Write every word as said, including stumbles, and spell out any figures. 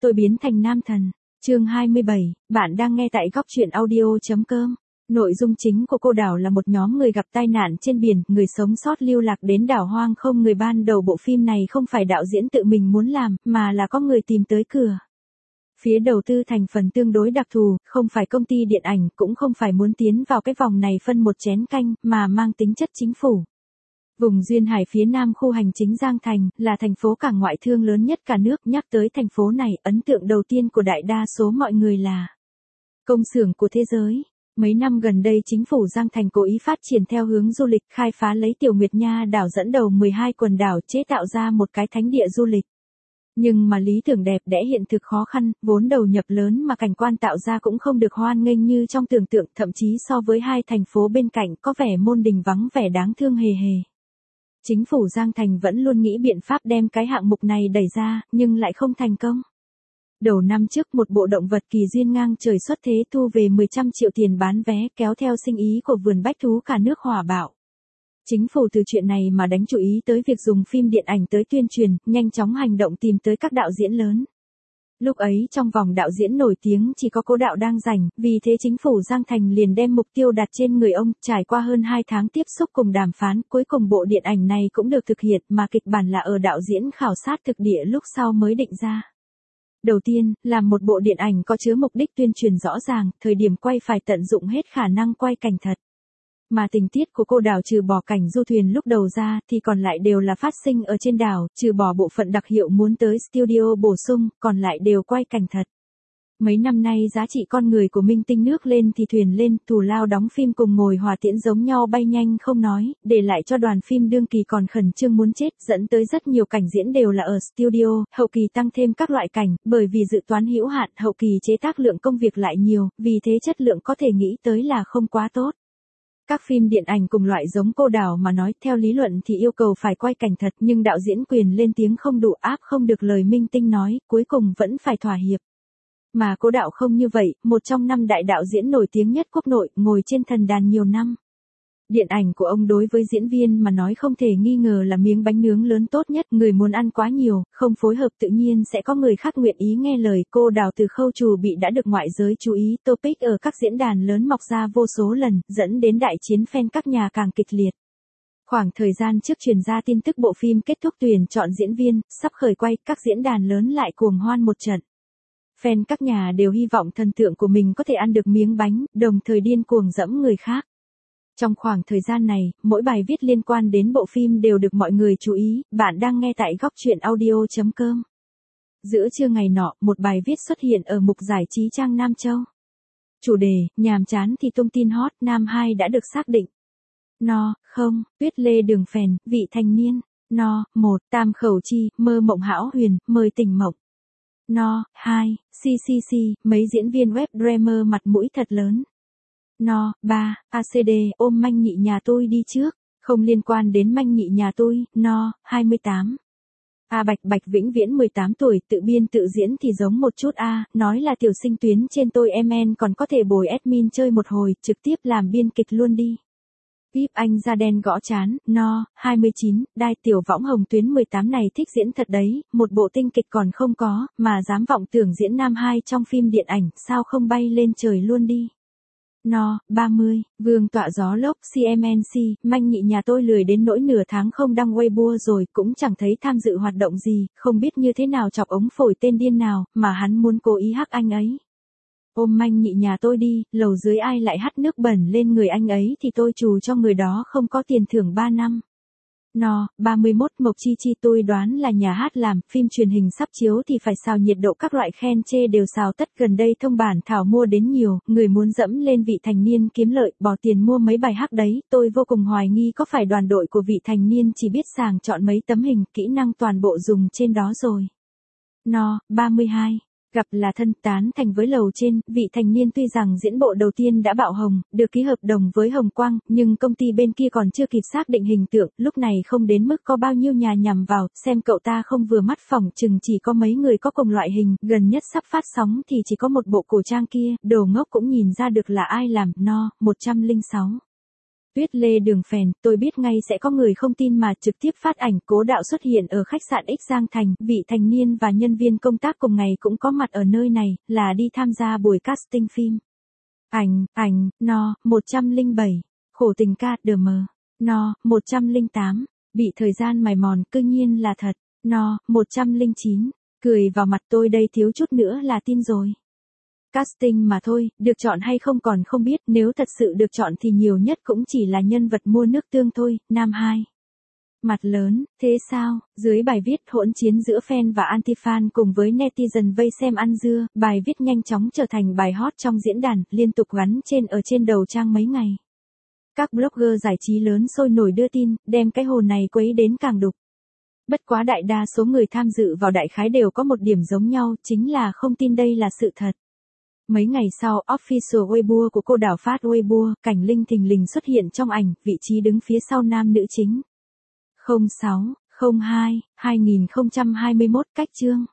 tôi biến thành nam thần. Chương hai mươi bảy, bạn đang nghe tại góc truyện audio.com. Nội dung chính của Cô Đảo là một nhóm người gặp tai nạn trên biển, người sống sót lưu lạc đến đảo hoang không người. Ban đầu bộ phim này không phải đạo diễn tự mình muốn làm, mà là có người tìm tới cửa. Phía đầu tư thành phần tương đối đặc thù, không phải công ty điện ảnh, cũng không phải muốn tiến vào cái vòng này phân một chén canh, mà mang tính chất chính phủ. Vùng duyên hải phía nam khu hành chính Giang Thành, là thành phố cảng ngoại thương lớn nhất cả nước. Nhắc tới thành phố này, ấn tượng đầu tiên của đại đa số mọi người là công xưởng của thế giới. Mấy năm gần đây chính phủ Giang Thành cố ý phát triển theo hướng du lịch, khai phá lấy Tiểu Nguyệt Nha đảo dẫn đầu mười hai quần đảo, chế tạo ra một cái thánh địa du lịch. Nhưng mà lý tưởng đẹp đẽ hiện thực khó khăn, vốn đầu nhập lớn mà cảnh quan tạo ra cũng không được hoan nghênh như trong tưởng tượng, thậm chí so với hai thành phố bên cạnh có vẻ môn đình vắng vẻ đáng thương hề hề. Chính phủ Giang Thành vẫn luôn nghĩ biện pháp đem cái hạng mục này đẩy ra, nhưng lại không thành công. Đầu năm trước một bộ động vật kỳ duyên ngang trời xuất thế thu về mười trăm triệu tiền bán vé, kéo theo sinh ý của vườn bách thú cả nước hỏa bạo. Chính phủ từ chuyện này mà đánh chú ý tới việc dùng phim điện ảnh tới tuyên truyền, nhanh chóng hành động tìm tới các đạo diễn lớn. Lúc ấy trong vòng đạo diễn nổi tiếng chỉ có Cố Đạo đang rảnh, vì thế chính phủ Giang Thành liền đem mục tiêu đặt trên người ông. Trải qua hơn hai tháng tiếp xúc cùng đàm phán, cuối cùng bộ điện ảnh này cũng được thực hiện, mà kịch bản là ở đạo diễn khảo sát thực địa lúc sau mới định ra. Đầu tiên, làm một bộ điện ảnh có chứa mục đích tuyên truyền rõ ràng, thời điểm quay phải tận dụng hết khả năng quay cảnh thật. Mà tình tiết của Cô Đảo trừ bỏ cảnh du thuyền lúc đầu ra, thì còn lại đều là phát sinh ở trên đảo, trừ bỏ bộ phận đặc hiệu muốn tới studio bổ sung, còn lại đều quay cảnh thật. Mấy năm nay giá trị con người của minh tinh nước lên thì thuyền lên, thù lao đóng phim cùng ngồi hỏa tiễn giống nhau bay nhanh không nói, để lại cho đoàn phim đương kỳ còn khẩn trương muốn chết, dẫn tới rất nhiều cảnh diễn đều là ở studio, hậu kỳ tăng thêm các loại cảnh, bởi vì dự toán hữu hạn, hậu kỳ chế tác lượng công việc lại nhiều, vì thế chất lượng có thể nghĩ tới là không quá tốt. Các phim điện ảnh cùng loại giống Cô Đảo mà nói, theo lý luận thì yêu cầu phải quay cảnh thật, nhưng đạo diễn quyền lên tiếng không đủ, áp không được lời minh tinh nói, cuối cùng vẫn phải thỏa hiệp. Mà Cố Đạo không như vậy, một trong năm đại đạo diễn nổi tiếng nhất quốc nội, ngồi trên thần đàn nhiều năm. Điện ảnh của ông đối với diễn viên mà nói không thể nghi ngờ là miếng bánh nướng lớn tốt nhất, người muốn ăn quá nhiều, không phối hợp tự nhiên sẽ có người khác nguyện ý nghe lời. Cô Đảo từ khâu trù bị đã được ngoại giới chú ý, topic ở các diễn đàn lớn mọc ra vô số lần, dẫn đến đại chiến fan các nhà càng kịch liệt. Khoảng thời gian trước truyền ra tin tức bộ phim kết thúc tuyển chọn diễn viên, sắp khởi quay, các diễn đàn lớn lại cuồng hoan một trận. Fan các nhà đều hy vọng thần tượng của mình có thể ăn được miếng bánh, đồng thời điên cuồng dẫm người khác. Trong khoảng thời gian này, mỗi bài viết liên quan đến bộ phim đều được mọi người chú ý. Bạn đang nghe tại góc truyện audio.com. Giữa trưa ngày nọ, một bài viết xuất hiện ở mục giải trí trang Nam Châu. Chủ đề, nhàm chán thì tung tin hot, nam hai đã được xác định. No, không, Tuyết Lê Đường Phèn, vị thành niên. No, một, Tam Khẩu Chi, mơ mộng hão huyền, mời tỉnh mộng. No, hai, xê xê xê, mấy diễn viên web dreamer mặt mũi thật lớn. No, ba, a xê đê, ôm manh nhị nhà tôi đi trước, không liên quan đến manh nhị nhà tôi. No, hai mươi tám. A Bạch Bạch vĩnh viễn mười tám tuổi, tự biên tự diễn thì giống một chút a, nói là tiểu sinh tuyến trên tôi em en còn có thể bồi admin chơi một hồi, trực tiếp làm biên kịch luôn đi. Vip Anh da đen gõ chán. No, hai mươi chín, đai tiểu võng hồng tuyến mười tám này thích diễn thật đấy, một bộ tinh kịch còn không có, mà dám vọng tưởng diễn nam hai trong phim điện ảnh, sao không bay lên trời luôn đi. No, ba mươi, Vương Tọa Gió Lốc xê em en xê, manh nhị nhà tôi lười đến nỗi nửa tháng không đăng Weibo rồi, cũng chẳng thấy tham dự hoạt động gì, không biết như thế nào chọc ống phổi tên điên nào, mà hắn muốn cố ý hắc anh ấy. Ôm manh nhị nhà tôi đi, lầu dưới ai lại hắt nước bẩn lên người anh ấy thì tôi trù cho người đó không có tiền thưởng ba năm. No, ba mươi mốt, Mộc Chi Chi tôi đoán là nhà hát làm, phim truyền hình sắp chiếu thì phải xào nhiệt độ, các loại khen chê đều xào tất. Gần đây thông bản thảo mua đến nhiều, người muốn dẫm lên vị thành niên kiếm lợi, bỏ tiền mua mấy bài hát đấy, tôi vô cùng hoài nghi có phải đoàn đội của vị thành niên chỉ biết sàng chọn mấy tấm hình, kỹ năng toàn bộ dùng trên đó rồi. No, ba mươi hai. Gặp là thân, tán thành với lầu trên, vị thành niên tuy rằng diễn bộ đầu tiên đã bạo hồng, được ký hợp đồng với Hồng Quang, nhưng công ty bên kia còn chưa kịp xác định hình tượng, lúc này không đến mức có bao nhiêu nhà nhằm vào, xem cậu ta không vừa mắt phỏng chừng chỉ có mấy người có cùng loại hình, gần nhất sắp phát sóng thì chỉ có một bộ cổ trang kia, đồ ngốc cũng nhìn ra được là ai làm. No, một trăm lẻ sáu. Tuyết Lê Đường Phèn, tôi biết ngay sẽ có người không tin mà trực tiếp phát ảnh Cố Đạo xuất hiện ở khách sạn X Giang Thành, vị thành niên và nhân viên công tác cùng ngày cũng có mặt ở nơi này, là đi tham gia buổi casting phim. Ảnh, ảnh, no, một trăm lẻ bảy, khổ tình ca, đờ mờ, no, một trăm lẻ tám, bị thời gian mài mòn, cư nhiên là thật, no, một trăm lẻ chín, cười vào mặt tôi đây thiếu chút nữa là tin rồi. Casting mà thôi, được chọn hay không còn không biết, nếu thật sự được chọn thì nhiều nhất cũng chỉ là nhân vật mua nước tương thôi, nam hai. Mặt lớn, thế sao, dưới bài viết hỗn chiến giữa fan và anti-fan cùng với netizen vây xem ăn dưa, bài viết nhanh chóng trở thành bài hot trong diễn đàn, liên tục gắn trên ở trên đầu trang mấy ngày. Các blogger giải trí lớn sôi nổi đưa tin, đem cái hồn này quấy đến càng đục. Bất quá đại đa số người tham dự vào đại khái đều có một điểm giống nhau, chính là không tin đây là sự thật. Mấy ngày sau, official Weibo của cô Đào phát Weibo, Cảnh Linh thình lình xuất hiện trong ảnh, vị trí đứng phía sau nam nữ chính. không sáu, không hai, hai nghìn không trăm hai mươi mốt cách chương.